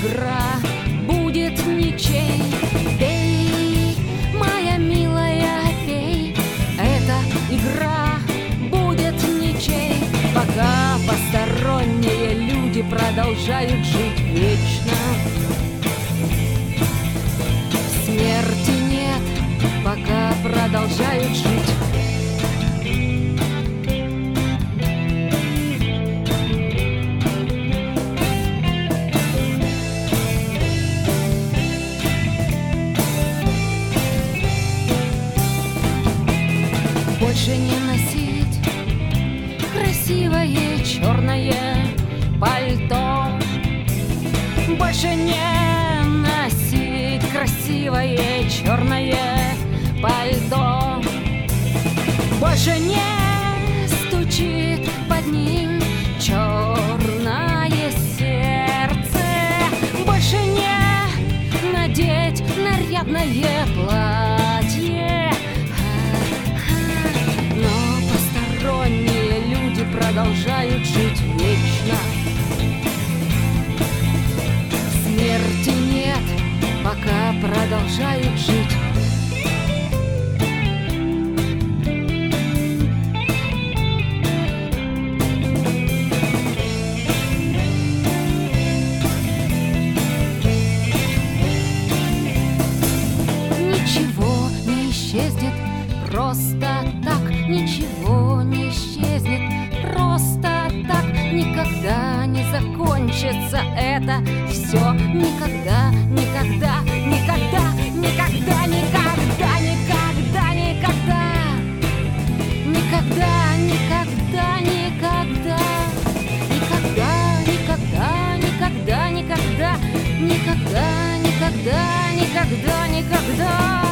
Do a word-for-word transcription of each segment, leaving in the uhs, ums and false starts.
игра будет ничей. Пей, моя милая, пей, эта игра будет ничей. Пока посторонние люди продолжают жить вечно. Смерти нет, пока продолжают жить. Больше не носить красивое черное пальто. Больше не носить красивое черное пальто. Больше не стучит под ним черное сердце. Больше не надеть нарядное платье. Посторонние люди продолжают жить вечно. Смерти нет, пока продолжают жить. Ничего не исчезнет просто так. Ничего не исчезнет просто так. Никогда не закончится это все. Никогда, никогда, никогда, никогда, никогда, никогда, никогда. Никогда, никогда, никогда. Никогда, никогда, никогда, никогда. Никогда, никогда, никогда, никогда.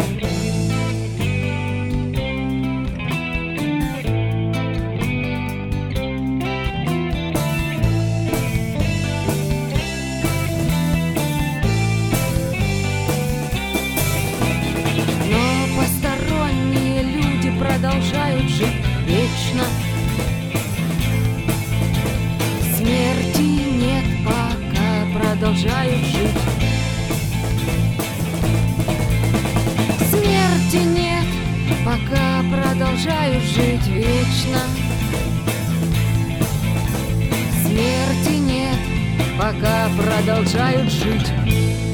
Продолжают жить вечно. Смерти нет, пока продолжают жить. Смерти нет, пока продолжают жить вечно. Смерти нет, пока продолжают жить.